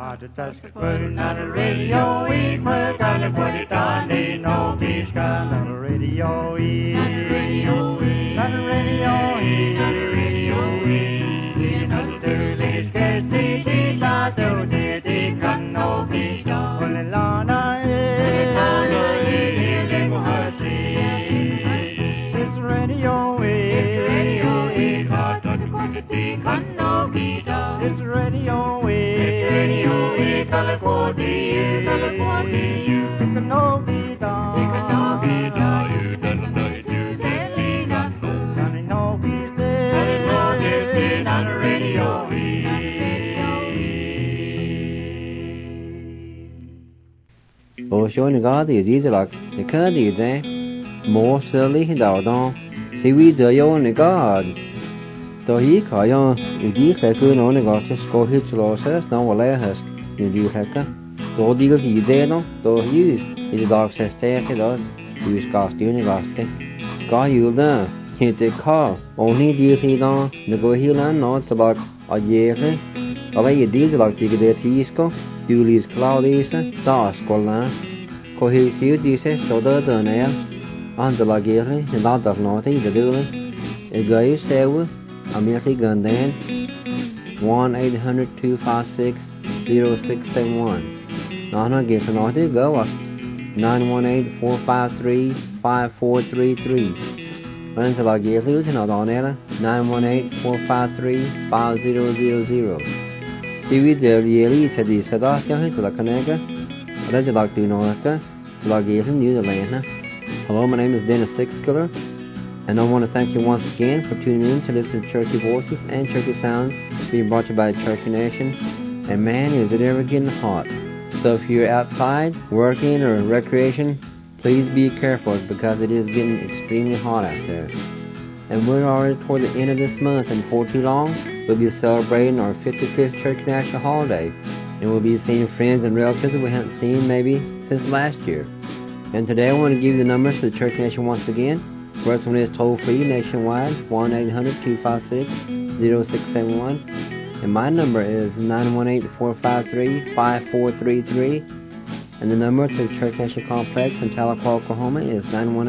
Not a radio, we were gonna put it on the no beach, not a radio, not a radio, not a radio, not a radio, not a dirty sketch, the la do the can no beach, on the lana, it's radio, it's radio, hot to put it can no beach, it's radio, California, California, it can no be done. It can no be done. You don't know it, you can't see that. Can it no be said? Can it no be said on the radio? Ồ số này có thì gì là cái cái gì thế? Mua xử lý đầu đó, xử lý giờ yêu này có tôi ý khỏi yo, ý phải cứ nói này có chỉ có hết rồi sao? Nó vào lại hết. Những điều khác á, tôi đi cái gì thế đó, tôi use is dog says thế đó, use cost điều này cost thế, có nhiều đó, hiện tại có, only điều thì đó, nếu có hiểu là nó sẽ là ở dưới thế, ở đây điều sẽ là chỉ cái đề thi có, điều lý cloud đi sẽ, đó là là, có hiểu xíu điều sẽ số đó này á, anh sẽ là cái thế, hiện tại đọc nó thấy được đấy, cái gái sale, American gần đây, 1-800-256 0671. Nana gave an order go up 918-453-5433. Until I gave you an order 918-453-5000. See we did really said the Sadak to the Kanaka. Let's like to know that. So I gave him New Zealand. Hello, my name is Dennis Sixkiller, and I want to thank you once again for tuning in to listen to Cherokee Voices and Cherokee Sounds being brought to you by Cherokee Nation. And man, is it ever getting hot. So if you're outside, working, or recreation, please be careful because it is getting extremely hot out there. And we're already toward the end of this month, and before too long, we'll be celebrating our 55th Cherokee National Holiday. And we'll be seeing friends and relatives we haven't seen maybe since last year. And today I want to give you the numbers to the Cherokee Nation once again. First one is toll-free nationwide, 1-800-256-0671. And my number is 918-453-5433. And the number to the Cherokee National Complex in Tahlequah, Oklahoma is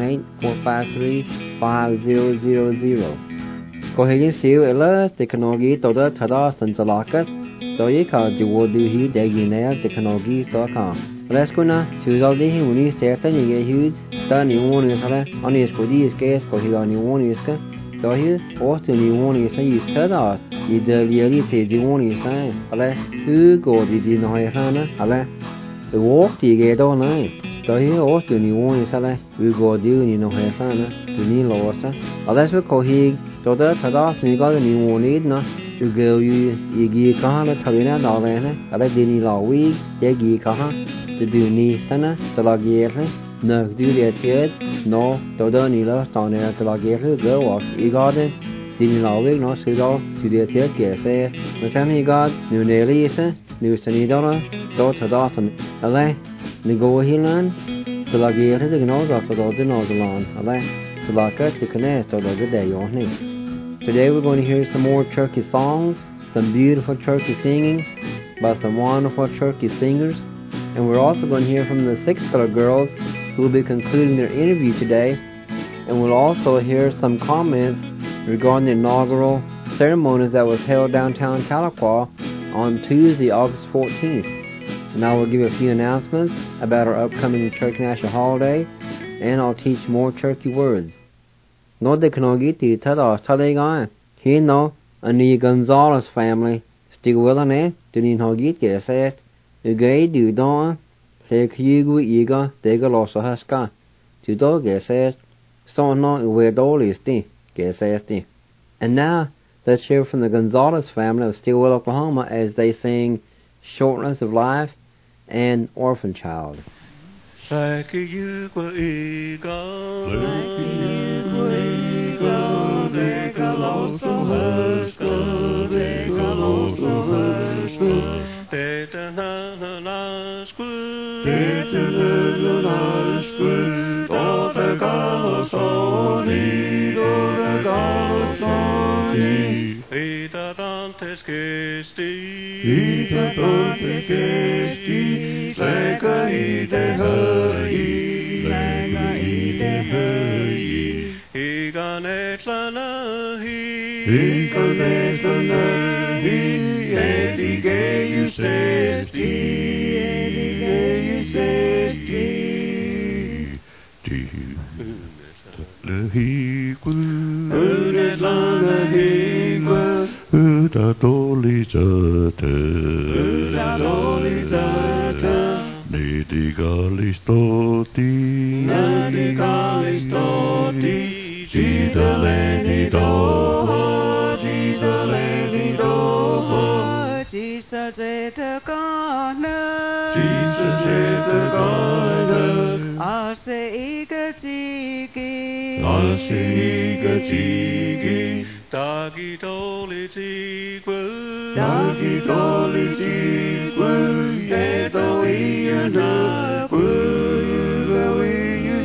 918-453-5000. Có hình xíu ở lớp thì khả năng ghi tổ đó thật đó sẵn sẵn lạc á. Tôi ý khả chỉ vô điều hí để ghi nè thì khả năng ghi tổ khả. Let's go now. Choose all the when you start to get huge. Then you want to say, on is for these guys, for you on you want is go. So here, also you want to say you start out. You really say you want to say, ale, who go did you know Hana? Ale, the walk to get on night. So here, also you want to say, we go do you know Hana? To need loss. Unless we call he, so that's a lot, and you got a new one need, no? You go, you get a Tarina dollar, ale, didn't law week, you get a to do ni sana, so like yearly. No, do the tired, no, don't need love, don't need to like yearly, go walk, you got it. Didn't know week, no, so do the tired, get say, the time you got, new nearly, new sunny dollar, daughter Dawson, ale, the go healan, to like yearly, the nose of the nose alone, ale, to like us, the connect, or the day on him. Today we're going to hear some more Cherokee songs, some beautiful Cherokee singing by some wonderful Cherokee singers. And we're also going to hear from the Sixkiller girls who will be concluding their interview today. And we'll also hear some comments regarding the inaugural ceremonies that was held downtown Tahlequah on Tuesday, August 14th. And I will give a few announcements about our upcoming Cherokee National Holiday, and I'll teach more Cherokee words. No de Kanogiti Tada Taligai. He no Ani Gonzalez family still willing eh? Didn't Hogit get set. Ugay do dawn, take Hugo Ega, they go lost a huska. To dog get set. So no where dolly sti, get set. And now let's hear from the Gonzalez family of Stillwell, Oklahoma as they sing Shortness of Life and Orphan Child. Ita tantes Christi. Ita tantes Christi, släcka i det höj, släcka i det höj. Higan etlana hi, Higan etlana hi, edigeius esti, edigeius esti. Unet lana higua, Uta dolizate, uta dolizate, Nidi galistoti, nadi galistoti, Gidaleni doho, Gidaleni doho, Jesus etakana, Jesus etakana, ase igatiki, ase igatiki, Dagi doli tigwe, Dagi doli tigwe, Edo iana, Go iu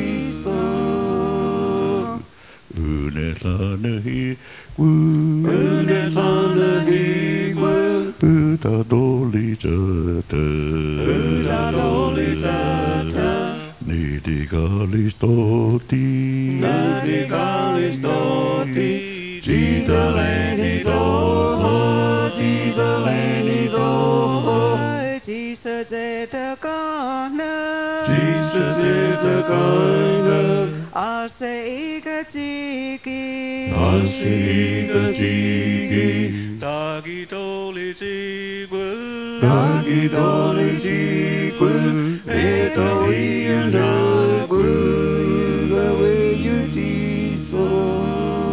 Jesus. Unetlana hi, Unet lana higua, Uta dolizate, Uta dolizate, Nidi galistoti, Nadi galistoti, Gidaleni doho, Gidaleni doho, Jesus etakana, Jesus etakana, ase igatiki, ase igatiki, Dagi doli tigwe, Dagi doli tigwe, Edo iana, Go iu Jesus.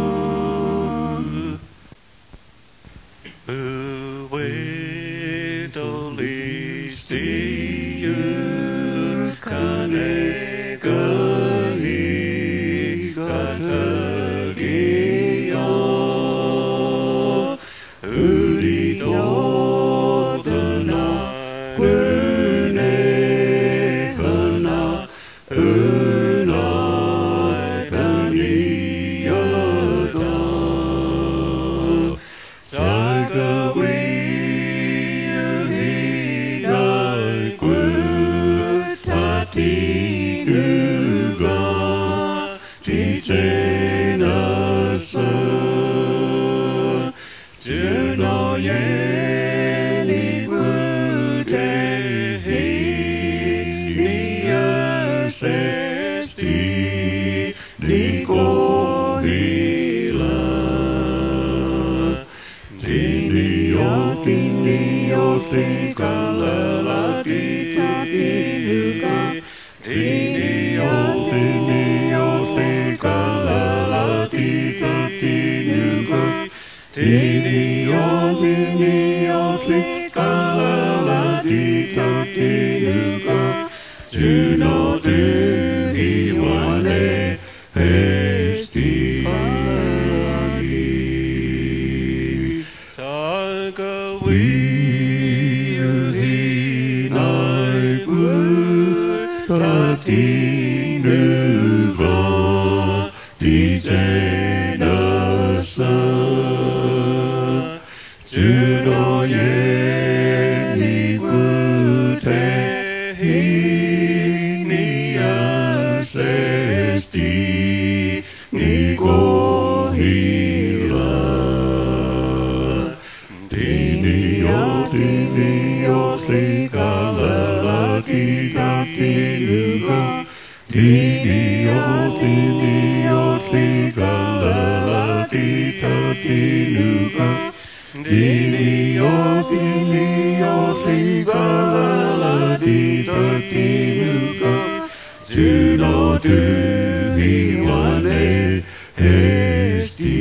Uwe doli stiyu, Kaneka hi, Katagio, Udi dodana, Une hana, Unai kaniyada, Saga Tinuga, Ticenasa, Juno Yeli Budehi, Niasesti, Nikohila, Tinio, Tikalala, Tinuga, Tinio, Tikalala, Tinuga, Tinio, Tikalala, Tinuga, Juno Duhiwane, Esti. Saga Tinuga, Ticenasa, Juno Yeli Budehi, Niasesti, Nikohila, Tinio, Tikalala, Tinuga, Tinio, Tikalala, Tinuga, Tinio, Tikalala, Tinuga, Juno Duhiwane, Esti.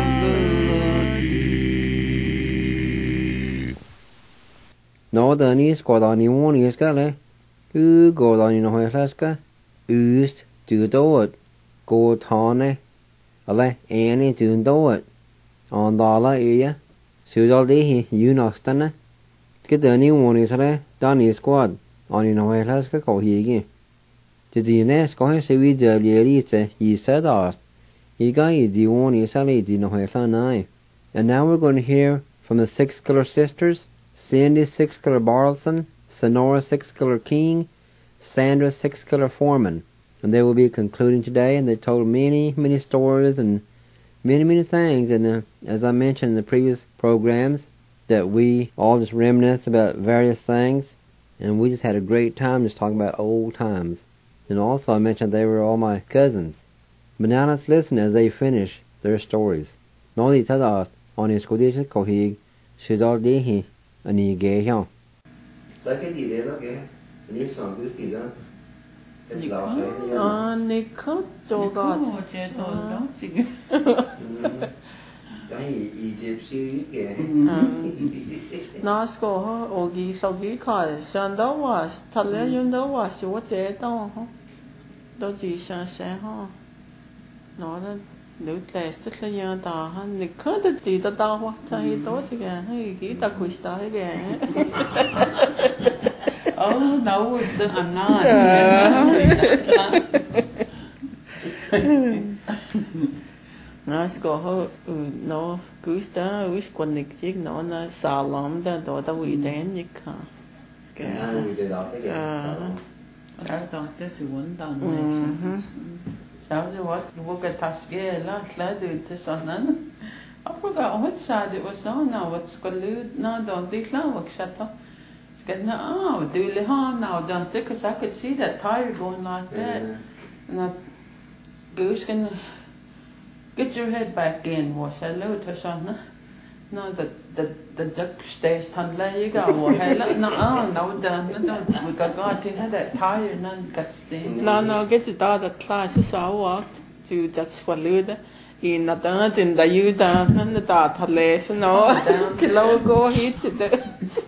No danis kodani woni skale. Godani no heslaska. Ust dudot. Godtane. Ale eni dundot. Andala iya. Sudaldehi yunastane. Gedani woni sale dani squad. Ani no heslaska kohigi. Tidine skohe sevi jablielite yisadast. Higa idi woni sale di no heslanai. And now we're going to hear from the Six Killer Sisters, Cindy Six Killer Barlson, Sonora Six Killer King, Sandra Six Killer Foreman. And they will be concluding today, and they told many, many stories and many, many things. And as I mentioned in the previous programs, that we all just reminisce about various things, and we just had a great time just talking about old times. And also I mentioned they were all my cousins. But now let's listen as they finish their stories. Nói thật là on is condition cầu hi sự đó đi hi anh ghé nhau. Lấy cái gì đấy đó kìa, anh soạn cái gì đó. Nikko 저거 어제도 너 지금 cái Egyptian kìa. nó có 오기 속이 가 산다와 탈레윤다와 쇼제도 또 지상세하 너는 nếu test là nhớ ta han Nikko được gì ta hoa thay tốt chứ kìa hay kỹ ta cuối ta hay kìa. Oh, no, I'm not. Nó có nó cứ ta uống quần lịch chiếc nó xả lắm đó đó uy đến như cả. Cái đó sẽ kìa. That's the one done. Sao chứ what cái task là từ từ sauนั้น. I forgot what side it was on now. What's called no don't think now what shut up. Do you harm now, don't they? Because I could see that tire going like that. And that goose can get your head back in. Was hello to son? No, the duck stays tan lay you go. Hello, no, done. We got to have that tire, none got stain. No, get the dog that class is all walked to that's what Luda. In the done in the you down and the dog had less, no, kilo go hit to the.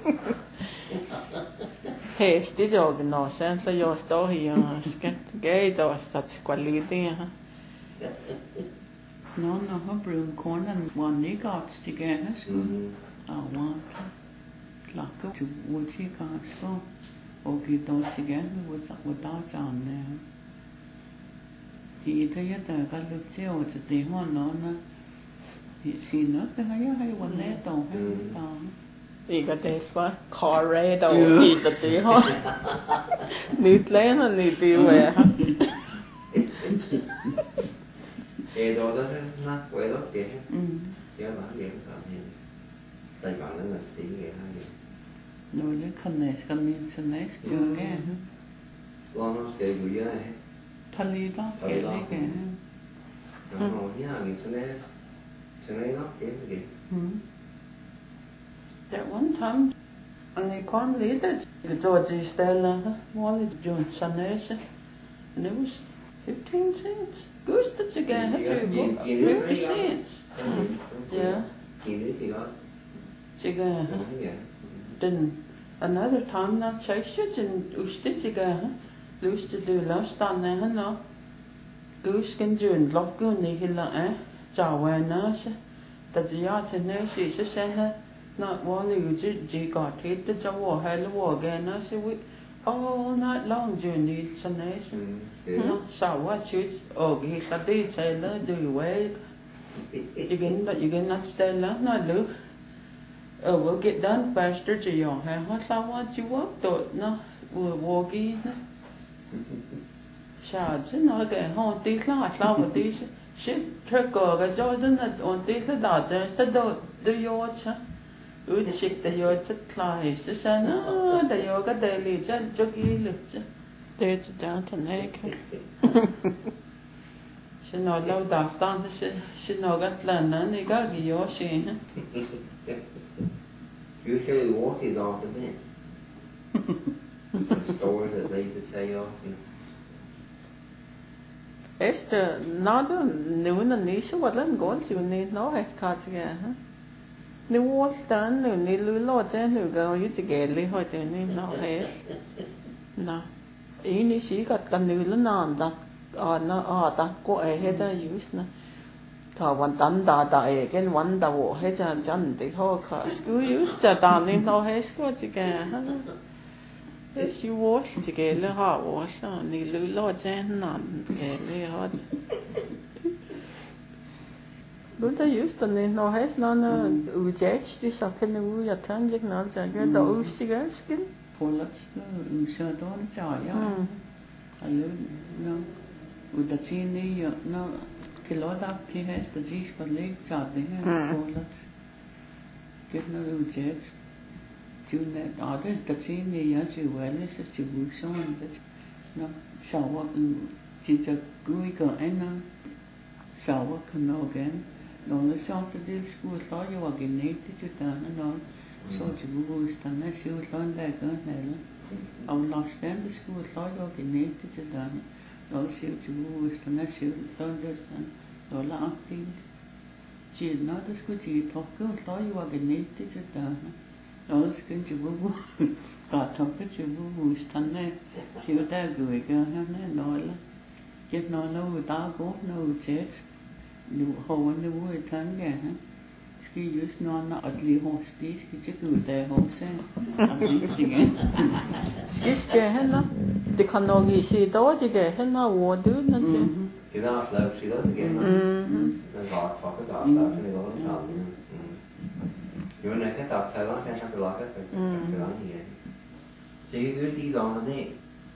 Hästig jag nå sen så jag står här och ska ge då så kvalitet ha. No, har brun kornen vanlig gats together. One like to would she can't so okay don't together without on there. Thì thấy ta cái lúc chiều chỉ để hoa nó thì nó cái hayวันlẽ tổ hay đó. I got this one Corrado I the day ha. Nyt lena nyt we ha. Đó đó nó quay đó kìa. Chứ nó vậy sao thì tay bạn nó là tí vậy thôi. Rồi nó connect chưa nghe. Con nó sẽ gửi ra này. Thali đó kể đấy kìa. Nó nói như là người sẽ nói nó kìa kìa. That one time, and they can't lead it. The Georgie Stella, Wally John Sanessa, and it was 15 cents. Goose to again, 50 cents. Yeah. Chiga. Then another time, not chase and Ustichiga, loose to do last on there, no. Goose can do and lock go nihila, Jawa nurse. That's the yacht and nurse is a sender. Not one you G got hit the jaw hello again. I say we all night long journey it's a nation. So what shoots he's a detailer, do you wait? You can not stay long, not look. We'll get done faster to your hair. What's I want you walk to no we'll walk in. Shots and I get home these last hour these shit trick over Jordan on these dodgers to do your Utsik the your class, the sun, the yoga daily, just joggy lift. There's down to neck. She no low dust on the she no got London, they got your sheen. Usually what is after that? Story that they used to tell you. Esther, not a new and niche, what I'm going to need no head cards again, huh? Nếu muốn tán nếu ní lưới lọt chứ nếu gạo như chỉ ghé lấy hỏi thế nên nó hết nè ý ní xí gật cần nếu nó nằm ta nó ta có ai hết ta use nè thọวันtắm ta cáiวันta bộ hết cho chân thì thôi cả cứ use cho ta nên nó hết có chỉ ghé cái xí wash chỉ ghé lấy họ wash ní lưới lọt chứ nằm ghé lấy họ Lúc đó just then nó hết nó ujech đi sau khi nó uja thang dịch nó chạy cái đầu usigal skin. Polats nó sợ đó nó chạy á. Allo nó uda chini nó cái lối đáp thì hết cái gì phải lấy chạy đấy polats. Cái nó ujech chú này ở đây cái chini á chú vậy là sẽ chú vui xong đấy. Nó sau hoặc chỉ cho gửi cái anh nó sau hoặc nó cái nó sau cái gì school lo cho cái này thì chú ta nó so chú vui xong nó siêu lo đây cái này là ông lo xem cái school lo cho cái này thì chú ta nó siêu chú vui xong nó siêu lo được xong đó là acting chỉ nó cái school chỉ học cái lo cho cái này thì chú ta nó cái chú vui cả thằng cái chú vui xong này siêu ta gửi cái này nói là cái nó ta có nó chết nu hova nu vui thằng cái khi just nó ở li hostis cái chứ gửi tại hose cái cái hết nó thì còn nó gì gì đó thì cái hết nó vô đứa nó chứ cái đó là sự đó thì cái nó gọt vào cái gọt đó thì nó làm nhưng mà cái tập thời đó sẽ sang từ cái đó thì chỉ cái đi đó nó đấy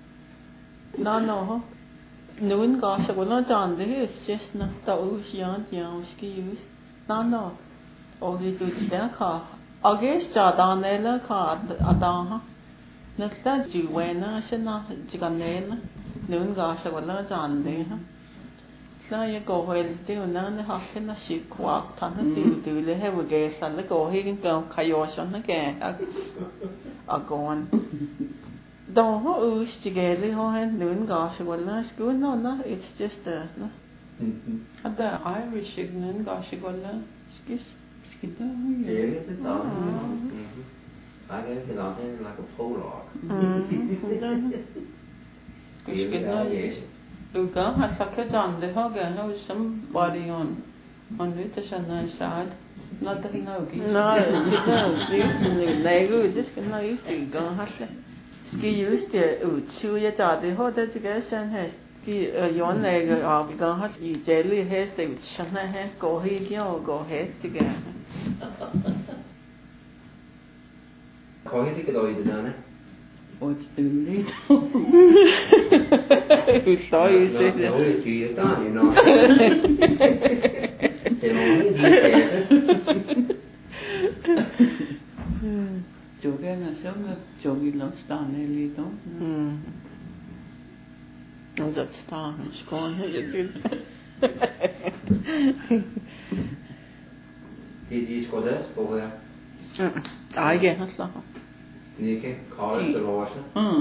nó Nun ga sa gona jan de hus just na ta us yan jan ski use no ogi tu tida ka agis ja danela ka adan ha na ta ji wena shna ji kan ne na nun ga sa gona jan de ha sa ye go hel te na ne ha ke na shi kwa ta na tu le he ge sa le go he kin ka kayo sha na ke agon Don't know who's together, and doing gosh, well, that's good. No, it's just no. At the Irish ignorant gosh, well, skis. Yeah, it's done. I get it on there like a pole rock. Look, I suck it on the hog and have somebody on this and I side. Not that no, she knows. They go, just can I used to go, Ski used to chew your daddy, how did you get sent has ski yon leg of the gun you jelly has the shana has go here or go head together. Có cái cái đôi được nè. What's the lead? Who saw you say that? No, it's you done, you know. Chỗ cái là sớm là chỗ gì lắm stan này đi đó. Oh, that star is gone. Did you score this over there? I get it. Nicky, call it the Russia.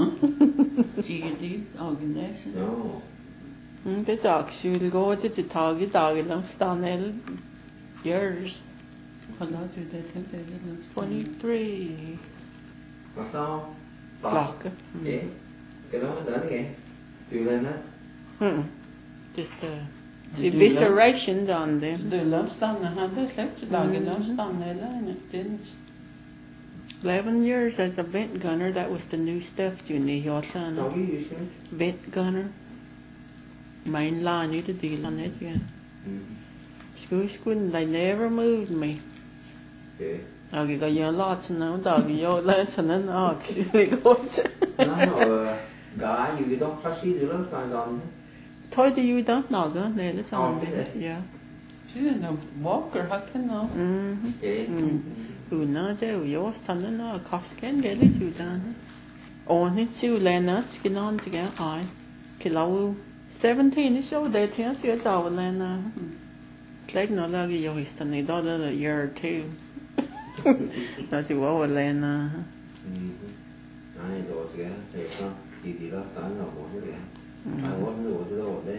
GD organization. No. The dog should go to the target dog and stand years. How long did they think they did last 23. What's that? Block. Yeah. Cái đó đến kìa. Từ lên đó. Just the eviscerations on them. The love stand I had this left dog and love stand there and it didn't. 11 years as a vent gunner. That was the new stuff, Junior. Your son. Đâu biết gì chứ. Vent gunner. Main line, you to deal on it, yeah. School, they never moved me. Yeah. Okay, got you lots now, dog. You let's and then actually go to. No, guy, you don't trust you, you don't find on. Thôi thì you don't know, go. There, let's on Oh, it. Yeah. She didn't walk or how can know? Yeah. Nó chứ yếu thành nó Costco cái lấy chịu đàn ổn hết chịu lên nó cái non thì cái ai cái lâu 17 nó show để theo chịu giàu lên à lấy nó là cái yếu thành này đó là year or two nó chịu vào lên à Ai đồ gì á thì sao thì đó tao nó muốn cái gì ai muốn cái đồ gì đâu đấy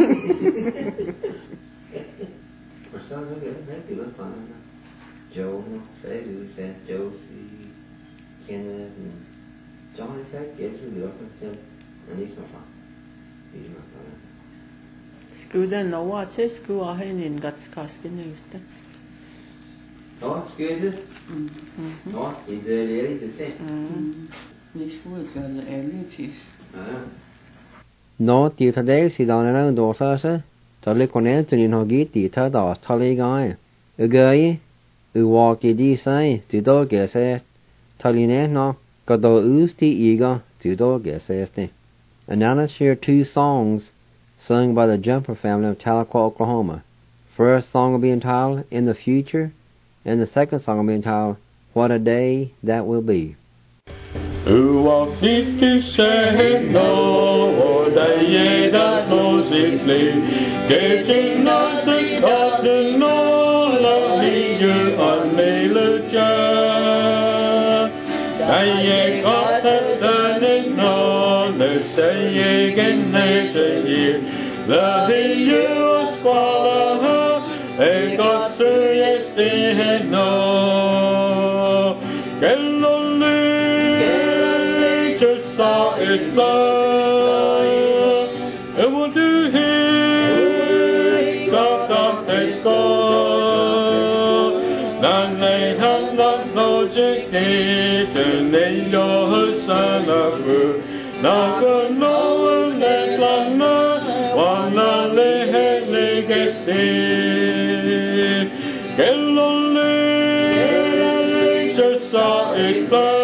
mà sao nó cái đấy thì nó phải Joe, say Josie, Kenneth, and John, in fact, gets to the office, and he's not fun. He's not fun. School then no what say school I in got Costco news. No, excuse it. No, he's a lady to say. Nicht wohl, weil ehrlich ist. Ah. Ah. No, tiêu thật đấy, xì đòn này nó đổ sao chứ? Tali konen tunin hogi ti ta da tali gai. Ugai, uwaki di sai, tudo gese, taline no, kado usti iga, tudo gese. And now let's hear two songs sung by the Jumper family of Tahlequah, Oklahoma. First song will be entitled In the Future, and the second song will be entitled What a Day That Will Be. Uwakiti se no daye da no zikli getting nothing got the no la you on me lucha daye got the no le say again la you squala e got to yes no it's love, it will do him, God of his God. None they have not logic, to name your son of who. Not good, no one that lana, one of the head legacy. Get lonely, just saw it love.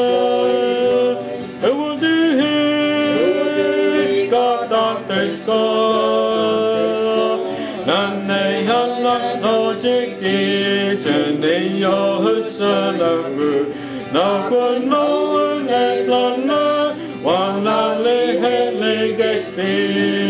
Now good no one at Lana, one legacy.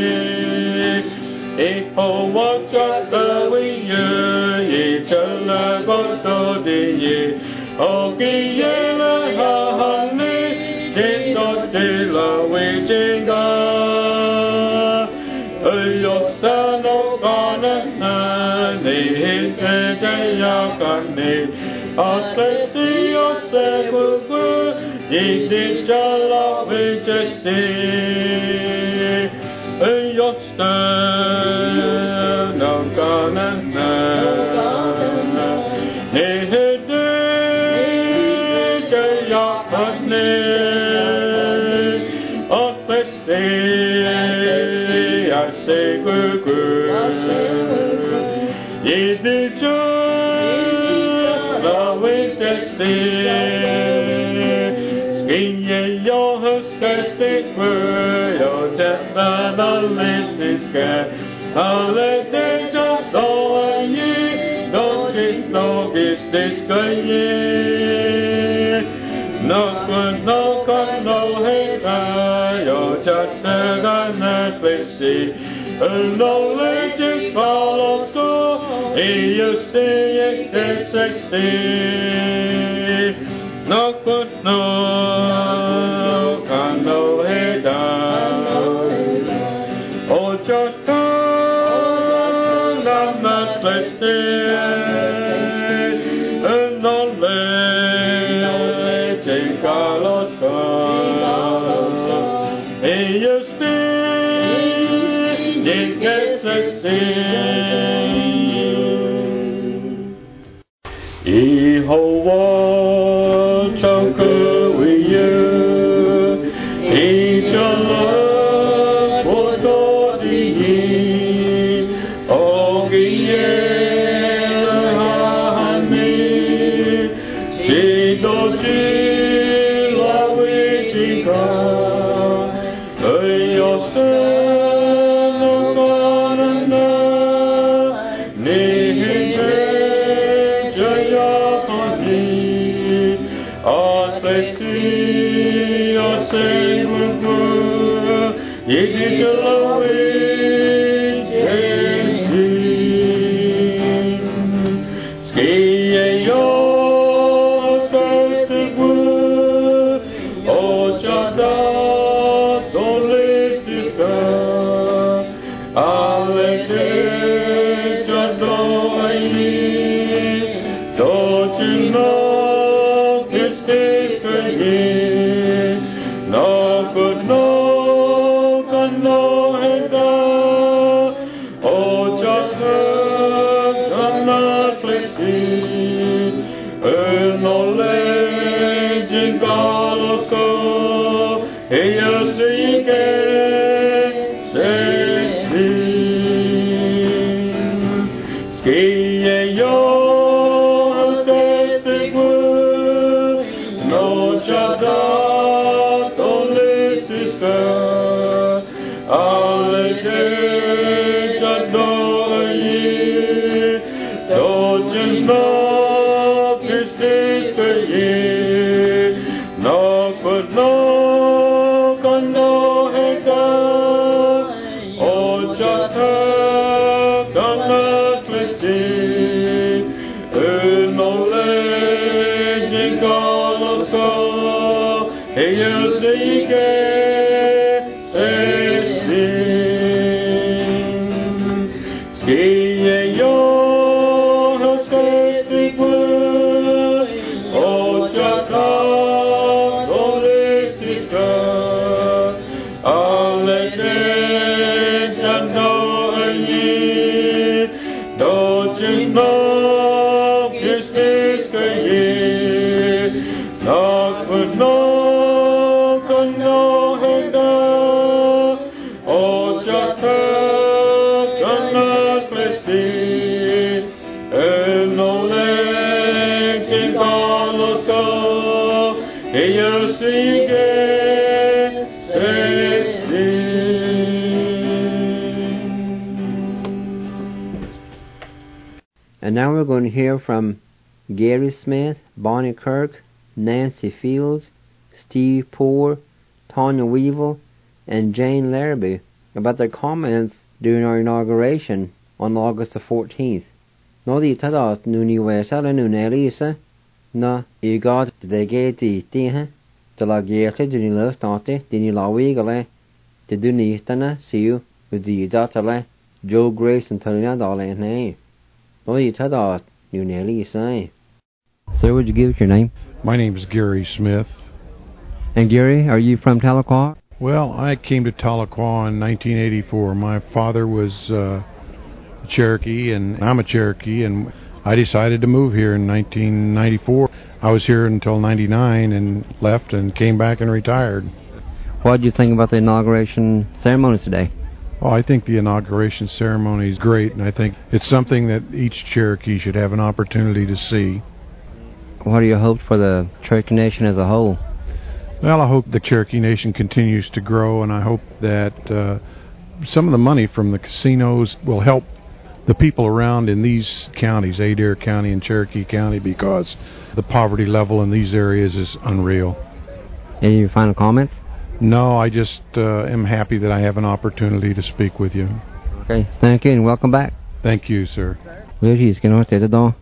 If all watch out the way you, each other got to the oh, be yellow, honey, take not till a waiting God. Your son of God and honey, his head and yakani. Atleti osegugu, yidi jala vijesi. Yosta no kanana. Nehede jayakasne. Atleti osegugu, yidi jala. Skinje your hustastic word, your chestnut on listening sky. I'll let them just go on ye, don't get no business going ye. No good, no cut, no hate, your chestnut on Netflix. No legends follow so, you see it's sexy. No good, no, can no head down. Oh, just turn, I'm not blessed. And no legend follow so, you see it gets sexy. Yehovah, Chaka with you, each other for the oh, Honey, she does love with she come, your son, no son, and no, don't you know this is a year? No good, no good, no head. Oh, just I'm not pleasing. No legend, God also. Here you see again, 16. And now we're going to hear from Gary Smith, Bonnie Kirk, Nancy Fields, Steve Poore, Tanya Weevil, and Jane Larrabee about their comments during our inauguration on August the 14th. No di tadas nuni wesa la nunelisa na igad de geti tiha de la gerte duni la state duni la wigale de duni tana siu udi datale Joe Grace and Talina Dale name. No di tadas nunelisa. Sir, would you give us your name? My name is Gary Smith. And Gary, are you from Tahlequah? Well, I came to Tahlequah in 1984. My father was Cherokee, and I'm a Cherokee, and I decided to move here in 1994. I was here until 99 and left and came back and retired. What did you think about the inauguration ceremonies today? Oh, I think the inauguration ceremony is great, and I think it's something that each Cherokee should have an opportunity to see. What are your hopes for the Cherokee Nation as a whole? Well, I hope the Cherokee Nation continues to grow, and I hope that some of the money from the casinos will help the people around in these counties, Adair County and Cherokee County, because the poverty level in these areas is unreal. Any final comments? No, I just am happy that I have an opportunity to speak with you. Okay, thank you and welcome back. Thank you, sir. Willies, can I stay the door?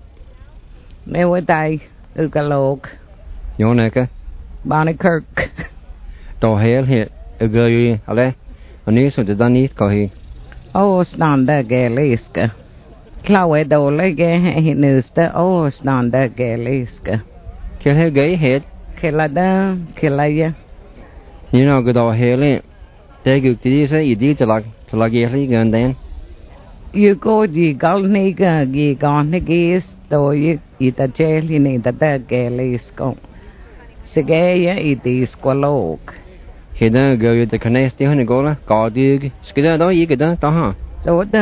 Me with I, Ugalog, Yoneka, Bonnie Kirk. Do hail hit, a girl, ale, a news with the Dunny, Cohi. Oh, Snanda Galiska. Chloe Dole Gay Nusta, oh, Snanda Galiska. Kill her gay head. Killada, Killaya. You know, good old hail it. Take you to this, you did to like Yelly gun then. You go, ye Galniga, ye Garnigis, though you eat a jail, you need the Galisko. Segaya, it is Qualog. He don't go with the Canesti Honigola, Gardig, Skidder, don't you get that, huh? So the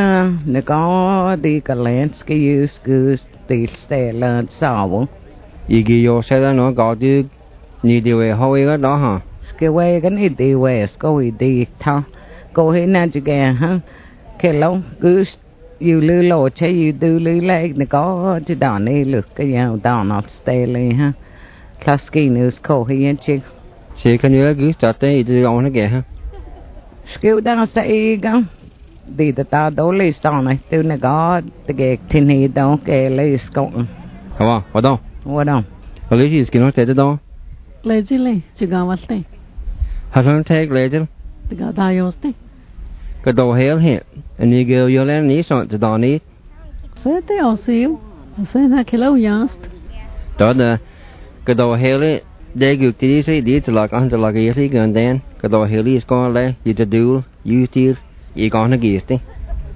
Nagadi Galanski use goose, the Stella Sour. You give your sailor no Gardig, need the way how we got, huh? Skiwagon, it the west, go with the top. Go in and again, huh? Kello, goose, you lilo, you do like the God, you don't look, you down off Staley, huh? Klasky news, Cohy and Chick. She can you goose that day to on again, huh? Skill down the eagle. Did the dad only stone I do the God, the gate tin he don't get lace going. Come on, what on? What on? A lady is going to take the door. Legally, you got what thing? Has one take later? The God I used to. Good old hail here, and you go your land east on to Donny. Said they all see you. I said that kilo yast. Donna, good old hail it. They go to this, did like under like a year gun then. Good old hail is going to lay you to do, you still, you going to get it.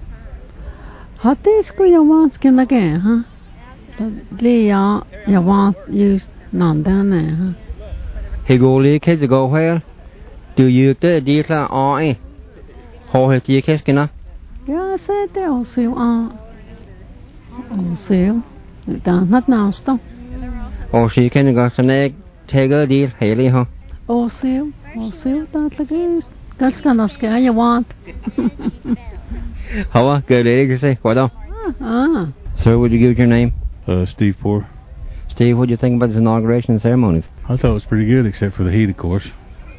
Hot days go your wants can again, huh? Leah, you want use none down there, huh? He go leak kids go where? Do you do a deal on how he take his skin? Yeah, I said they all see you. All see you. Not now, stop. Or she can go some egg, Tega deal Haley, huh? Also, that the goose. That's kind of scare you want. How good lady say? What on? Sir, would you give your name? Steve Poor. Steve, what do you think about this inauguration ceremonies? I thought it was pretty good, except for the heat, of course.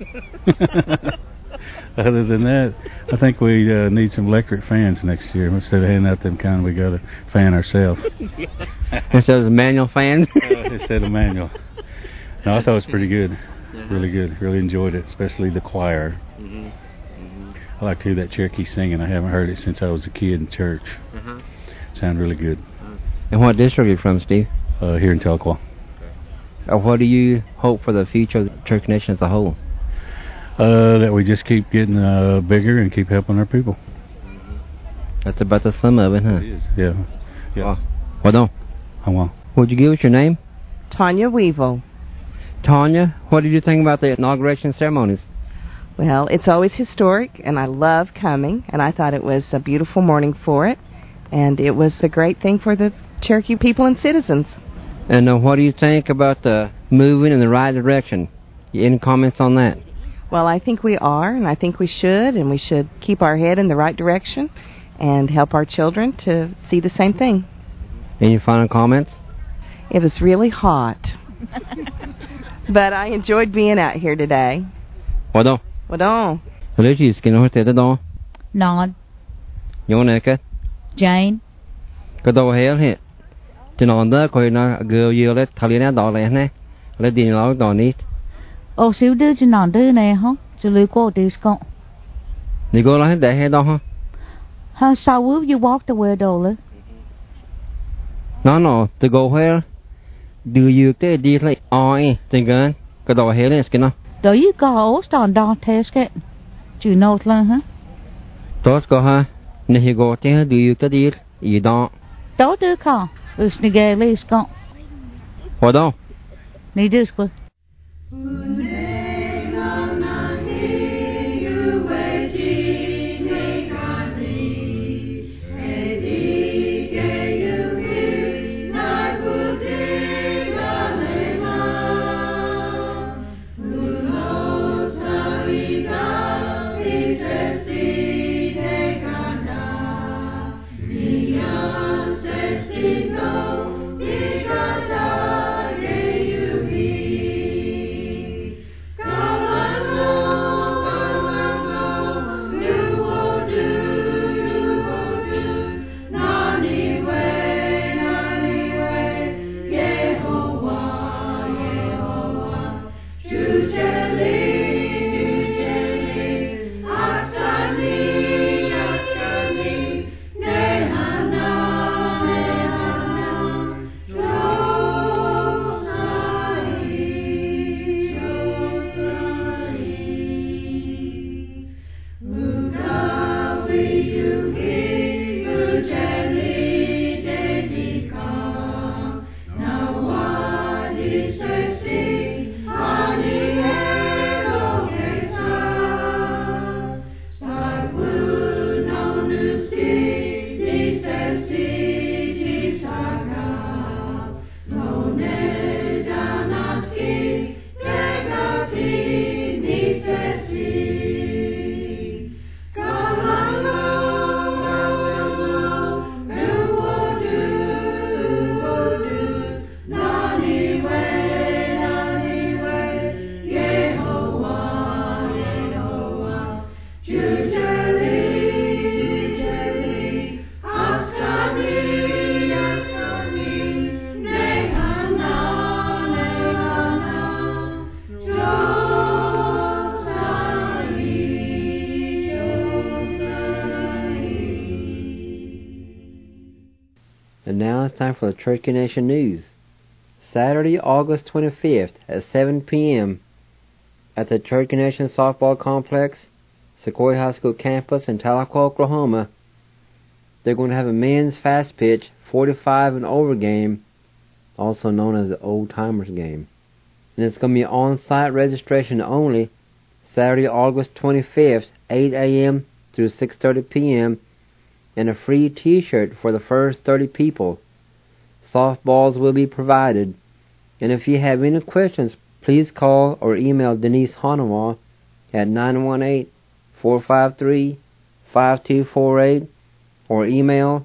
Other than that, I think we need some electric fans next year. Instead of handing out them kind, we got to fan ourselves. Instead of manual fans? Instead of manual. No, I thought it was pretty good. Really good. Really enjoyed it, especially the choir. I like to hear that Cherokee singing. I haven't heard it since I was a kid in church. Sounded really good. And what district are you from, Steve? Here in Tahlequah. What do you hope for the future of the Cherokee Nation as a whole? That we just keep getting bigger and keep helping our people. That's about the sum of it, huh? It is, yeah. Well done. Would you give us your name? Tanya Weevil. Tanya, what did you think about the inauguration ceremonies? Well, it's always historic, and I love coming, and I thought it was a beautiful morning for it, and it was a great thing for the Cherokee people and citizens. And what do you think about the moving in the right direction? Any comments on that? Well, I think we are, and I think we should keep our head in the right direction and help our children to see the same thing. Any final comments? It was really hot, but I enjoyed being out here today. What on? What on? Hello, you skin over there, Don. Nod. Your neck. Jane. Go to hell here. Tinonda, Koina, girl, you let Talina Dollar, let the law don it. Ô xíu đứa chứ nón đứa này hả? Chứ lưỡi cô đi con. You go like that head on, huh? How so will you walk the way dollar? No, to go where? Do you get this like oi, thinking? Go to hell is gonna. Do you go stand down test it? Do you know it, huh? Those go, huh? Now you go there, do you get it? You don't. Don't do call. It's negate, con. What on? Need this good. And now it's time for the Cherokee Nation News. Saturday, August 25th at 7 p.m. at the Cherokee Nation Softball Complex, Sequoia High School campus in Tahlequah, Oklahoma. They're going to have a men's fast pitch 45 and over game, also known as the Old Timers game. And it's going to be on-site registration only, Saturday, August 25th, 8 a.m. through 6:30 p.m., and a free t-shirt for the first 30 people. Softballs will be provided, and if you have any questions, please call or email Denise Hanawa at 918-453-5248 or email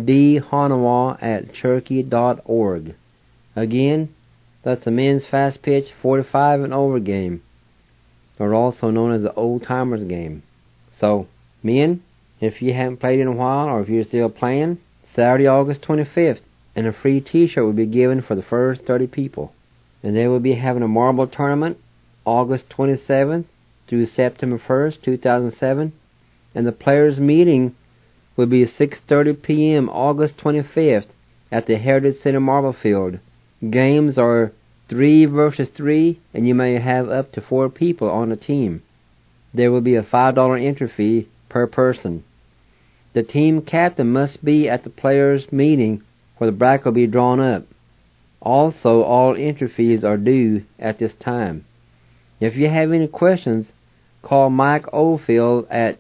dhanawa@cherokee.org. Again, that's the men's fast pitch 45 and over game, or also known as the old timers game. So, men, if you haven't played in a while, or if you're still playing, Saturday, August 25th, and a free t-shirt will be given for the first 30 people. And they will be having a marble tournament August 27th through September 1st, 2007, and the players' meeting will be 6:30 p.m. August 25th at the Heritage Center Marble Field. Games are 3 versus 3, and you may have up to 4 people on a team. There will be a $5 entry fee per person. The team captain must be at the players' meeting where the bracket will be drawn up. Also, all entry fees are due at this time. If you have any questions, call Mike Oldfield at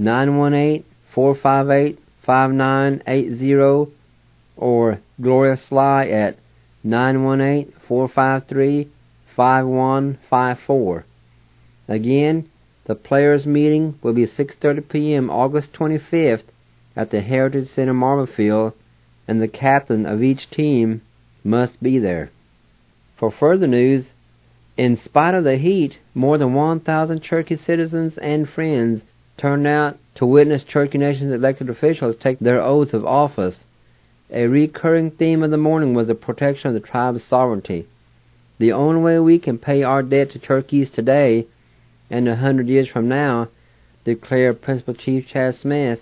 918-458-5980 or Gloria Sly at 918-453-5154. Again, the players' meeting will be 6:30 p.m. August 25th at the Heritage Center Marble Field, and the captain of each team must be there. For further news, in spite of the heat, more than 1,000 Cherokee citizens and friends turned out to witness Cherokee Nation's elected officials take their oaths of office. A recurring theme of the morning was the protection of the tribe's sovereignty. The only way we can pay our debt to Cherokees today and 100 years from now, declared Principal Chief Chad Smith,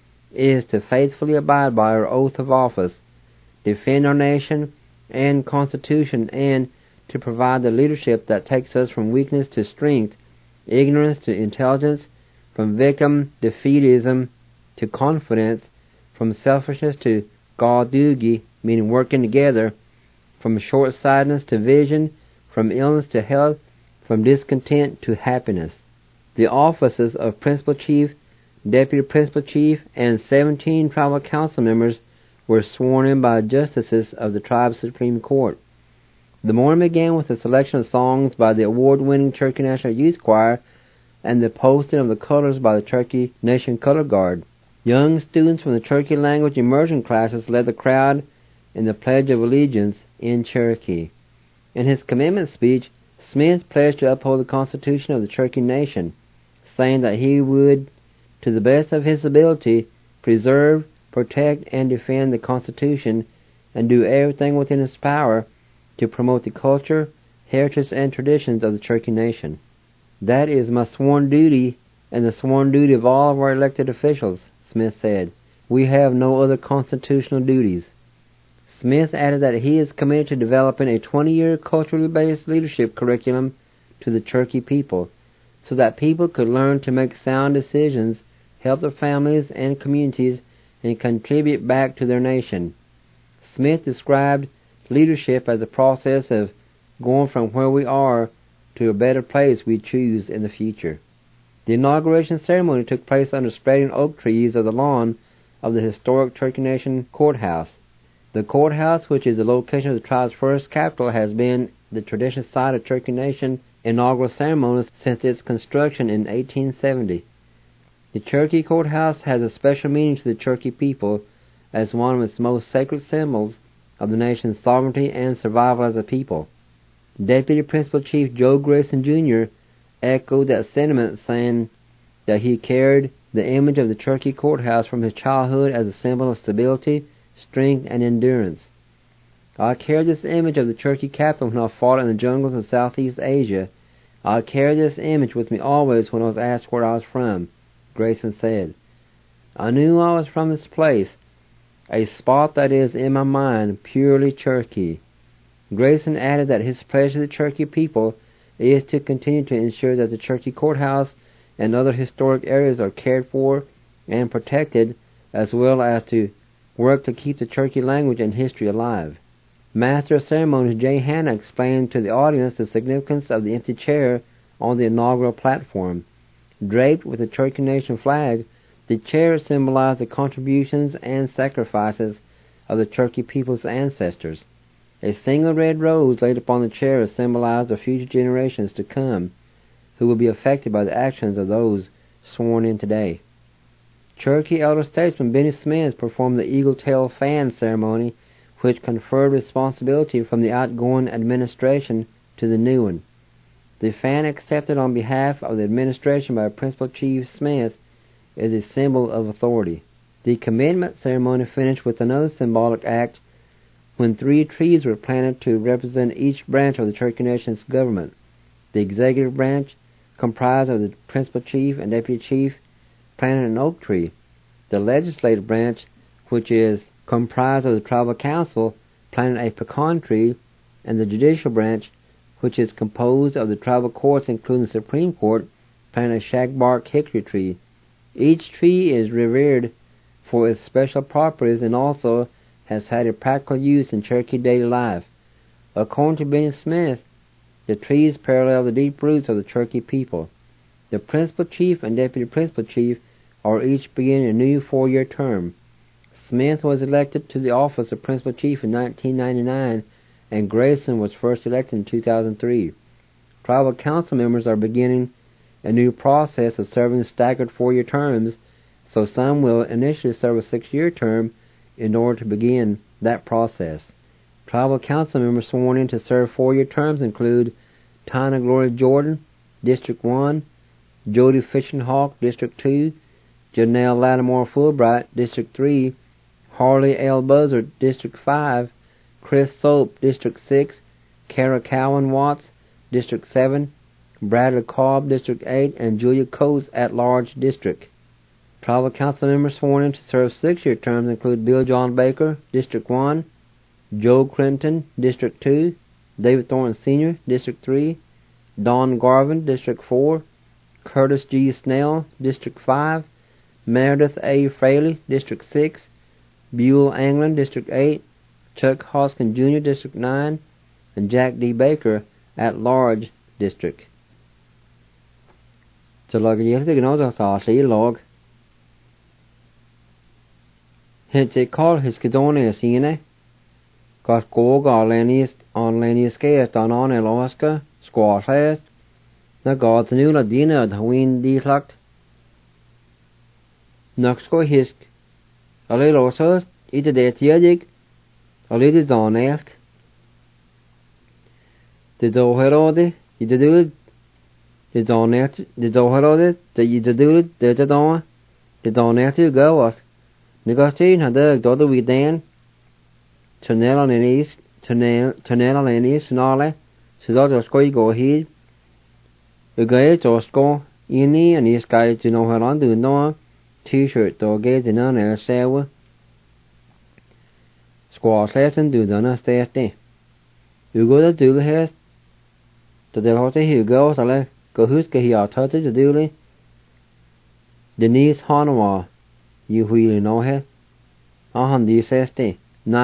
is to faithfully abide by our oath of office, defend our nation and Constitution, and to provide the leadership that takes us from weakness to strength, ignorance to intelligence, from victim defeatism to confidence, from selfishness to Gadugi, meaning working together, from short-sightedness to vision, from illness to health, from discontent to happiness. The offices of Principal Chief, Deputy Principal Chief, and 17 tribal council members were sworn in by justices of the tribe's Supreme Court. The morning began with a selection of songs by the award-winning Cherokee National Youth Choir and the posting of the colors by the Cherokee Nation Color Guard. Young students from the Cherokee language immersion classes led the crowd in the Pledge of Allegiance in Cherokee. In his commencement speech, Smith pledged to uphold the Constitution of the Cherokee Nation, saying that he would, to the best of his ability, preserve, protect, and defend the Constitution, and do everything within his power to promote the culture, heritage, and traditions of the Cherokee Nation. That is my sworn duty and the sworn duty of all of our elected officials, Smith said. We have no other constitutional duties. Smith added that he is committed to developing a 20-year culturally based leadership curriculum to the Cherokee people, so that people could learn to make sound decisions, help their families and communities, and contribute back to their nation. Smith described leadership as a process of going from where we are to a better place we choose in the future. The inauguration ceremony took place under spreading oak trees of the lawn of the historic Cherokee Nation Courthouse. The courthouse, which is the location of the tribe's first capital, has been the traditional site of Cherokee Nation inaugural ceremonies since its construction in 1870. The Cherokee Courthouse has a special meaning to the Cherokee people as one of its most sacred symbols of the nation's sovereignty and survival as a people. Deputy Principal Chief Joe Grayson Jr. echoed that sentiment, saying that he carried the image of the Cherokee Courthouse from his childhood as a symbol of stability, strength, and endurance. I carried this image of the Cherokee capital when I fought in the jungles of Southeast Asia. I carried this image with me always when I was asked where I was from, Grayson said. I knew I was from this place, a spot that is in my mind purely Cherokee. Grayson added that his pledge to the Cherokee people is to continue to ensure that the Cherokee Courthouse and other historic areas are cared for and protected, as well as to work to keep the Cherokee language and history alive. Master of Ceremonies Jay Hanna explained to the audience the significance of the empty chair on the inaugural platform. Draped with the Cherokee Nation flag, the chair symbolized the contributions and sacrifices of the Cherokee people's ancestors. A single red rose laid upon the chair symbolized the future generations to come, who will be affected by the actions of those sworn in today. Cherokee elder statesman Benny Smith performed the Eagle Tail fan ceremony, which conferred responsibility from the outgoing administration to the new one. The fan accepted on behalf of the administration by Principal Chief Smith is a symbol of authority. The commencement ceremony finished with another symbolic act when 3 trees were planted to represent each branch of the Cherokee Nation's government. The executive branch, comprised of the Principal Chief and Deputy Chief, planted an oak tree. The legislative branch, which is comprised of the Tribal Council, planted a pecan tree, and the judicial branch, which is composed of the tribal courts including the Supreme Court, planted a shagbark hickory tree. Each tree is revered for its special properties and also has had a practical use in Cherokee daily life. According to Benny Smith, the trees parallel the deep roots of the Cherokee people. The Principal Chief and Deputy Principal Chief are each beginning a new 4-year term. Smith was elected to the office of Principal Chief in 1999, and Grayson was first elected in 2003. Tribal Council members are beginning a new process of serving staggered 4-year terms, so some will initially serve a 6-year term in order to begin that process. Tribal Council members sworn in to serve 4-year terms include Tina Glory Jordan, District 1, Jody Fishenhawk, District 2, Janelle Lattimore Fulbright, District 3, Harley L. Buzzard, District 5, Chris Soap, District 6, Kara Cowan Watts, District 7, Bradley Cobb, District 8, and Julia Coates at-large District. Tribal Council members sworn in to serve 6-year terms include Bill John Baker, District 1, Joe Clinton, District 2, David Thornton Sr., District 3, Don Garvin, District 4, Curtis G. Snell, District 5, Meredith A. Fraley, District 6, Buell Anglin, District 8, Chuck Hoskin Jr., District 9, and Jack D. Baker, at-large District. So log you have to know the log. Hence call his kidone sine. Got go on Lenny Skate on Alaska, squash est. Na God's new Ladina the wind declacked. Nuxco hisk. A little also, either the Tiadig, a little don eft. The Doherode, you do it. The Doherode, the you do it, the Don, the Donette go what. Negostin had the daughter with Dan, Tonella and East, Tonella and East, and all that, so that's why you go ahead. The guy just go in and these guys to know how on do no t-shirt, dog gates and on air sour. Squash lesson do done stay at day. You go to do the hair, to the hotel you go, to let go who's get here, touch it to do it. Denise Hanawa. You really know her? The SSD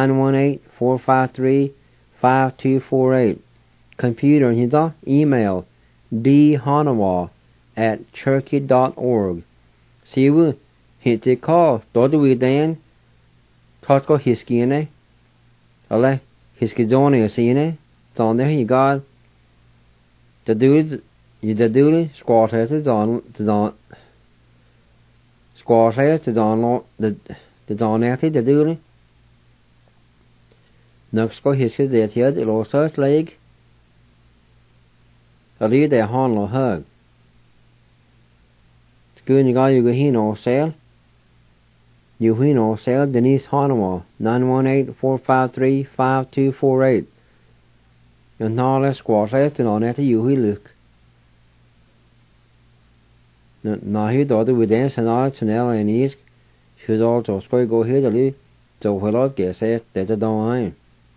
918-453-5248. Computer and his email dhanawa@cherokee.org. See you hit the call. Don't we then? Talk go hiskine. Ale hiskizone sine. It's on there you got the dude you the dude squat has it on Squash has the Don at the duty. Nuxco history that here the low search leg. A lead their honlo hug. It's good you got you go hino sale. You hino sale Denise Hanawa 918-453-5248. And now let's squash has the on at you he look. Now he thought we dance and all Chanel and East. She's also going to go here to leave. So what I guess it that the don't.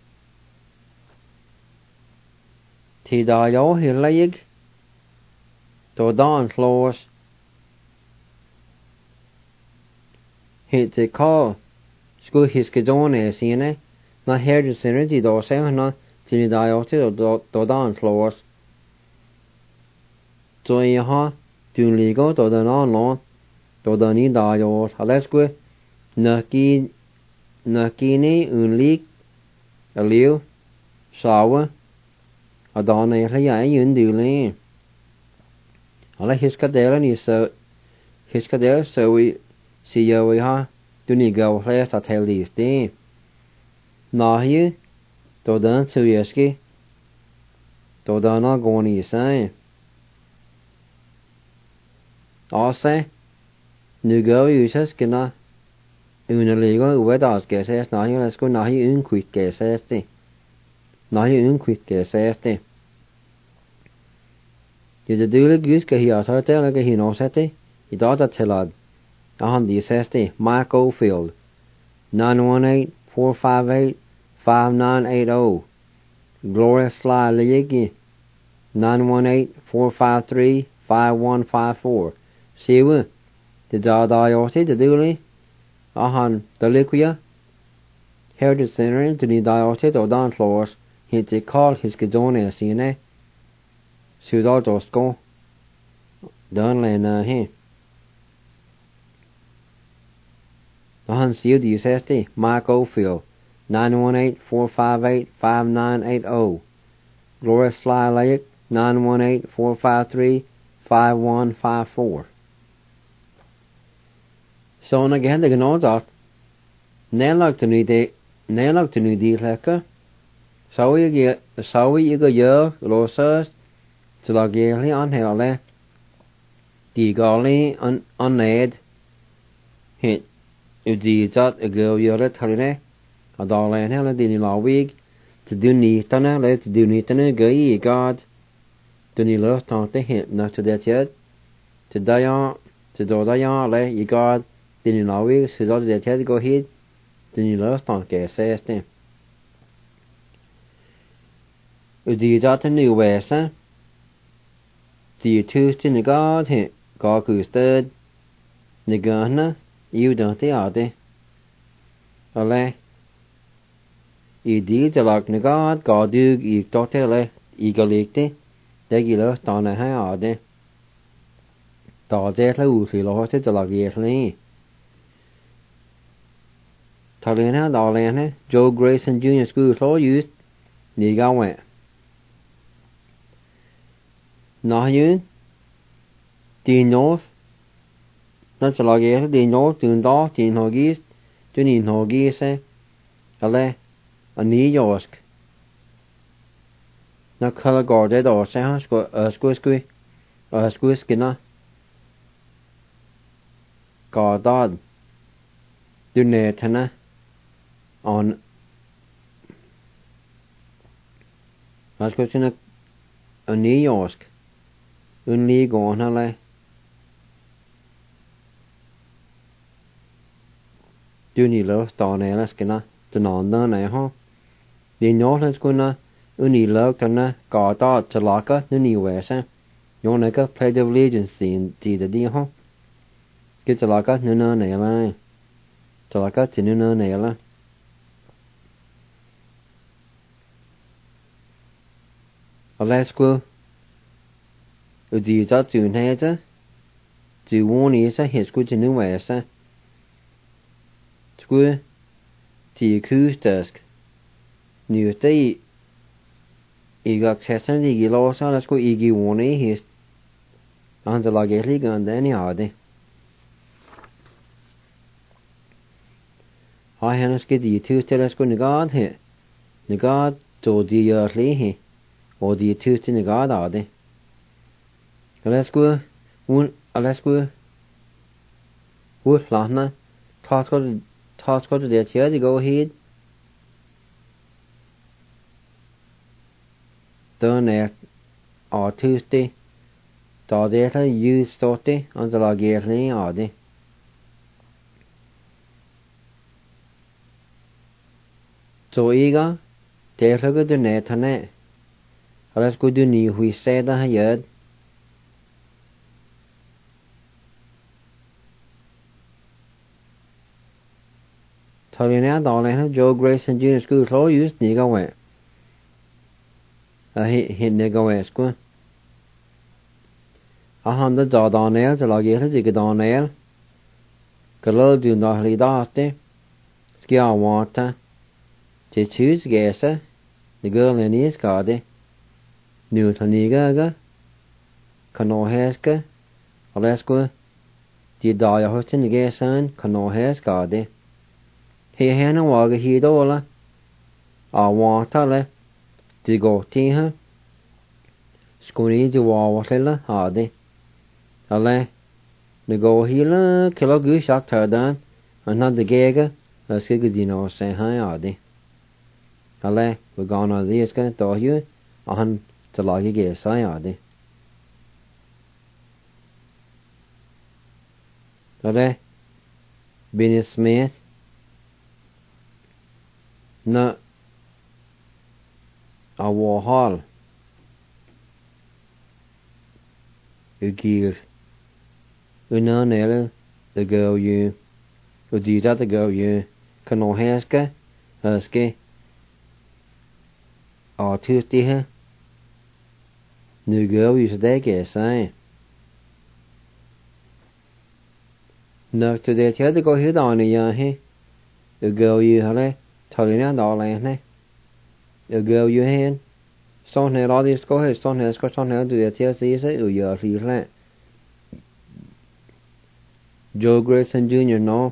Thì da yo he leg. To dance floors. Hit the call. School his kidone sine. Na here the synergy do say na thì da yo to dance floors. So you Tune Ligo to the non law, to the need dios, Alesque, Nakini, Unleak, a liu, Sawa. Adana ya yun dili. Ala hiskadela ni so hiskadela so we see you ha duni go last at helis de. Nahi to dan so yeski. To dana goni sai. Ase nu go usas kina unaligo wedas geses nahi let's go nahi unquit geses de. Nahi unquit geses de. You the dule gus ke hi asate la ke hi no sete I data telad ahan di seste Mark Ofield 918-458-5980 Gloria Sly Ligi 918-453-5154 Siwa the dada yosi the dule ahan the liquia Heritage Center to ni diote o dan floors hit the call his gazone sine Suda Dosko Dun Lena he Dahan Seal the SSD Mark Ofield 918-458-5980 Gloria Sly Lake 918-453-5154 So again the know that Nelak to need lekker So you go year losers to la geli an hele di gali an ned hit udi zat a go yore thaline adale hele di la week to do ni tane le to do ni tane gai god to ni lo tante hit na to that yet to daya to do daya le you god di ni la week so that yet go hit to ni lo tante seste udi zat ni wesa The Tuesday in God hit Gaku stud Nagana you don't the ade Ale I did the like Nagad Godug I totele egalicte Degilo Donna Hade Dodetla Usi lost the like yearly Talina Darlene Joe Grayson Junior School all used Niga went Nahjun the north that's a log the north to north the hoggies to ni hoggies ale a New York na color guarded or say skina guardad do netana on asquisina a New York Unli gone hale Duni lo stonela skina Tananda na ho The northlands guna Uni lo tana Gata Talaka Nuni wesa Yonaka Pledge of Allegiance in the di ho Get Talaka Nuna Nela Talaka Tinuna Nela Alaska Udi zat zun heza Zu woni isa his good to new wesa Sku Ti kus desk Nu te Iga accessan igi losa la sku igi woni his Anza la geli ganda any ade I hannes get di Tuesday la sku nagad he Nagad to di yearly he O di Tuesday nagad ade Let's go. Wood Flahna. Toss go to the chair to go ahead. Done there. Or Tuesday. Da data use story on the log yearly adi. So eager. Data go to net on it. Let's go to new we said I heard. Talina Darlene Joe Grayson Junior School all used Niga went. Hit Niga Wesqua. A hundred Dardanel, the Lageta, the Gadonel. Galil do not lead after. Skia water. To choose Gessa. the girl in his garden, Newtoniga, Canoheska, Alesqua, the Daya Huston, the gay son, Canohes garden. He had a wagga he dola, a watale, the go tiha, Scuni the wawatilla hardy. Ale, the go healer, kilo goose octardan, and not the gaga, a skigudino say hi hardy. Ale, we're gone on the iska, do you, on the loggy gay say hardy. Ale, Benny Smith, na a Warhol, Ugir, Unanella, the girl you, Udita the girl you, Canoheska, Husky, or Tuesday, new girl you today, guess I. No, today, tell the go hit on the young, the girl you have. Tolina Darlane, a girl you hand. Son had all these go ahead, son has got on to the TSC, you are flat. Joe Grayson Jr. No.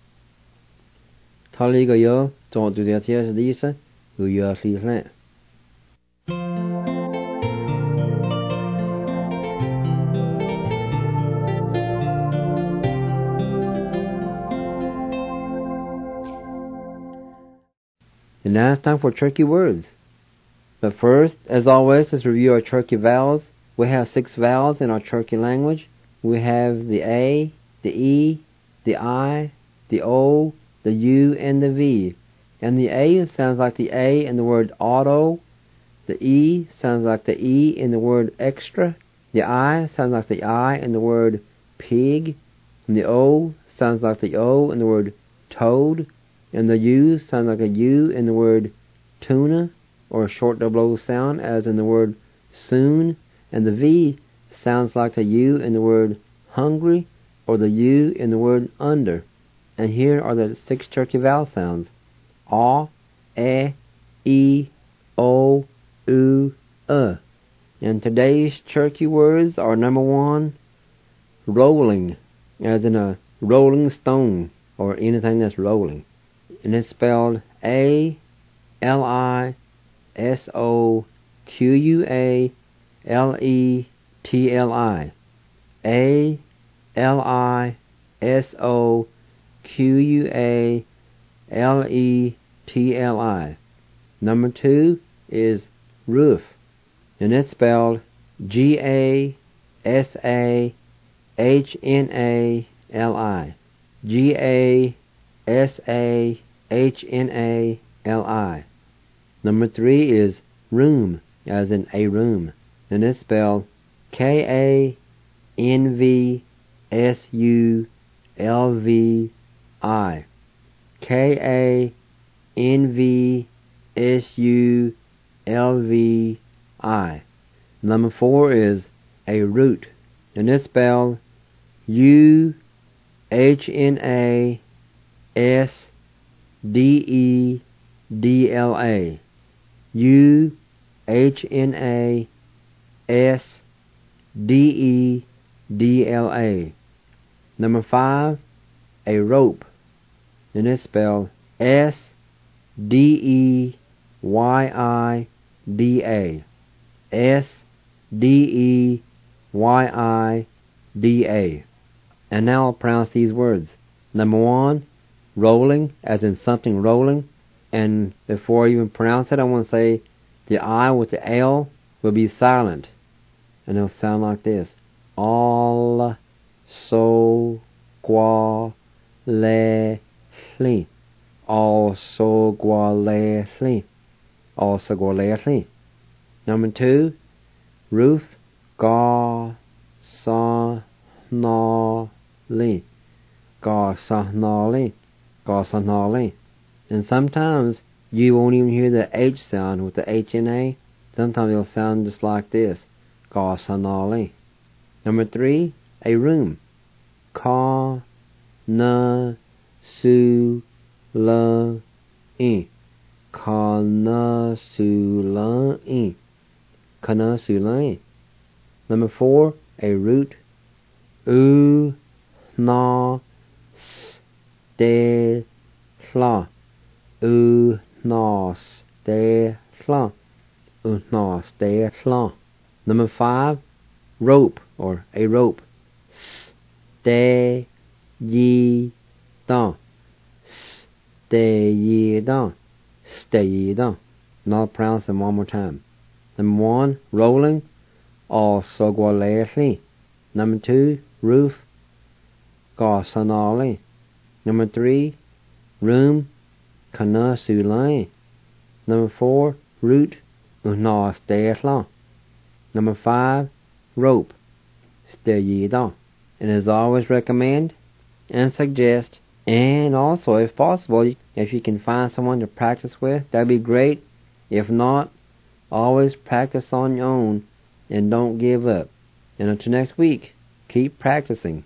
Tolliga yo, don't do the TSC, you are flat. And now it's time for Cherokee words. But first, as always, let's review our Cherokee vowels. We have 6 vowels in our Cherokee language. We have the A, the E, the I, the O, the U, and the V. And the A sounds like the A in the word auto. The E sounds like the E in the word extra. The I sounds like the I in the word pig. And the O sounds like the O in the word toad. And the U sounds like a U in the word tuna, or a short double O sound, as in the word soon. And the V sounds like the U in the word hungry, or the U in the word under. And here are the 6 Cherokee vowel sounds: A, E, O, U, And today's Cherokee words are number 1, rolling, as in a rolling stone, or anything that's rolling. And it's spelled A-L-I-S-O-Q-U-A-L-E-T-L-I. A-L-I-S-O-Q-U-A-L-E-T-L-I. Number 2 is roof, and it's spelled G-A-S-A-H-N-A-L-I. G-A-S-A-H-N-A-L-I. Number 3 is room, as in a room, and it's spelled K-A-N-V-S-U-L-V-I. K-A-N-V-S-U-L-V-I. Number 4 is a root, and it's spelled U-H-N-A-S-D-E-D-L-A. U-H-N-A-S-D-E-D-L-A. Number 5, a rope, and it's spelled S-D-E-Y-I-D-A. S-D-E-Y-I-D-A. And now I'll pronounce these words. Number 1, rolling, as in something rolling. And before I even pronounce it, I want to say the I with the L will be silent. And it'll sound like this. All, so, gua, le, fli. All, so, gua, le, fli. All, so, gua, le, fli. Number 2, roof, ga, sa, na, li. Ga, sa, na, li. Ga, sa, na, li. And sometimes you won't even hear the H sound with the H-N-A. Sometimes it'll sound just like this. Ga, sa, na, li. Number 3, a room. Ka, na, su, la, I. Kanasulai. Kanasulai. Number 4, a root. U na ste sla. U na ste sla. U na ste sla. Number 5, rope or a rope. Ste yi da. Ste yi da. Ste yi da. Now pronounce them one more time. Number 1, rolling. Also gualesli. Number 2, roof. Gasanali. Number 3, room. Kanasulai. Number 4, root. Unastesla. Number 5, rope. Steyida. And as always recommend and suggest, and also if possible, if you can find someone to practice with, that'd be great. If not, always practice on your own and don't give up. And until next week, keep practicing.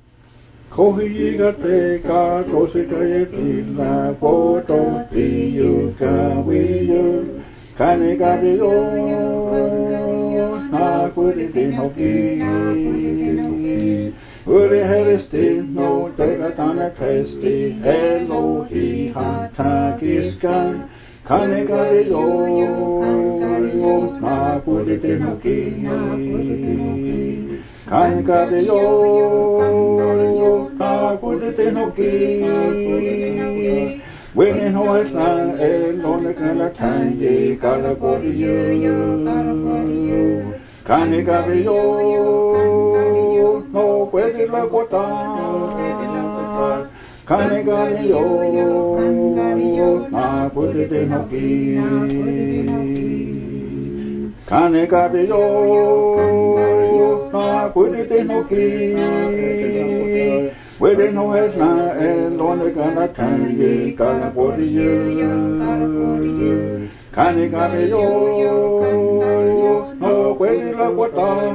Uri heristi, no tegatana testi, Elohi hatakiskan, kanegari yo, na pudite noki, kanegari yo, na pudite noki. When ho es na, elone kala tangi, kala kori yo, kanegari yo, no puede la botar, canegari yo, na puede te no ki, canegari yo, na puede te no ki, puede no es na, el donde gana tangi, gana por yo, canegari yo, no puede la botar,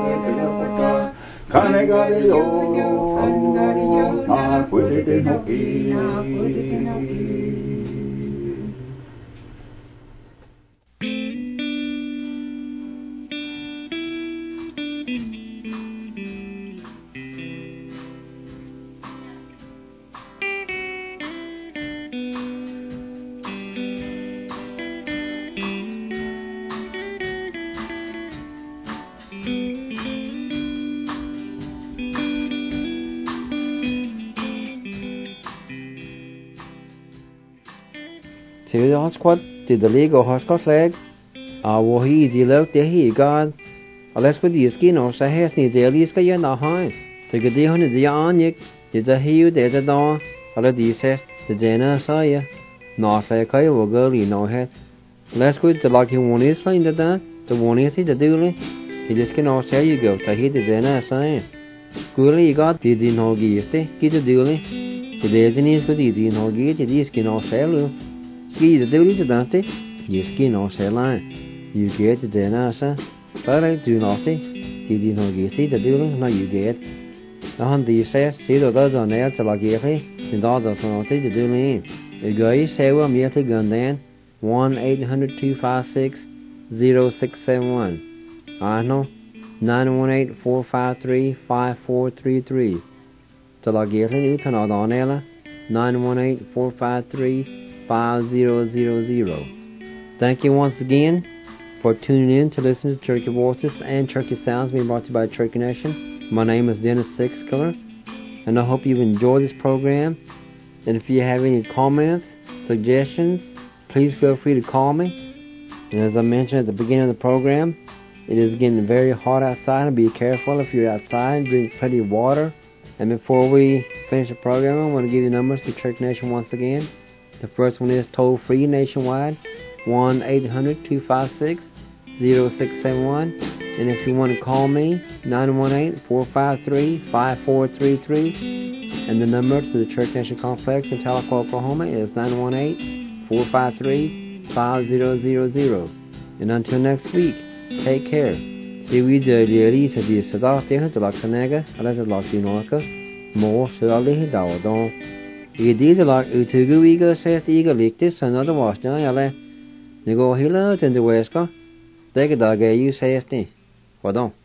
canegari yo, na puede te no ki. Til det squat til det ligger og harskos leg. Hvor he de lov det he God. Og lad os gå de skin og så her sni det lige skal jeg na hai. Til det hun det anjek. Det der hiu det der da. Og lad de ses det jena så ja. Nå så kan jo gå lige nå her. Lad os gå til lag he one is line det der. Det one is det dule. Det skal nå så you go. Så he det jena så ja. Skulle I God det din hogi este. Det dule. Det jeni så det din hogi det skal nå så lu. Ski the duty to Dante, you skin or say line. You get the denasa, but I do not see. Did you know you see the duty? No, you get. The hunt you say, see the dozen on there till I get it, and all the penalty to do in. The guy say, well, immediately gun then 1-800-256-0671. I know 918-453-5433. Till I get it, you can all on there 918-453-5000. Thank you once again for tuning in to listen to Turkey Voices and Turkey Sounds being brought to you by Turkey Nation. My name is Dennis Sixkiller, and I hope you enjoy this program. And if you have any comments, suggestions, please feel free to call me. And as I mentioned at the beginning of the program, it is getting very hot outside, and be careful if you're outside. Drink plenty of water. And before we finish the program, I want to give you the numbers to Turkey Nation once again. The first one is toll-free nationwide, 1-800-256-0671. And if you want to call me, 918-453-5433. And the number to the Church Nation Complex in Tahlequah, Oklahoma is 918-453-5000. And until next week, take care. See we the Lisa the Sadar Stehen to Laxanega, Aleta Laxinoka, more Sally Dawdon. I did like Utugu Eagle says the eagle licked this another wash down yale. You go healer in the west go. Take a dog you say, Wadon.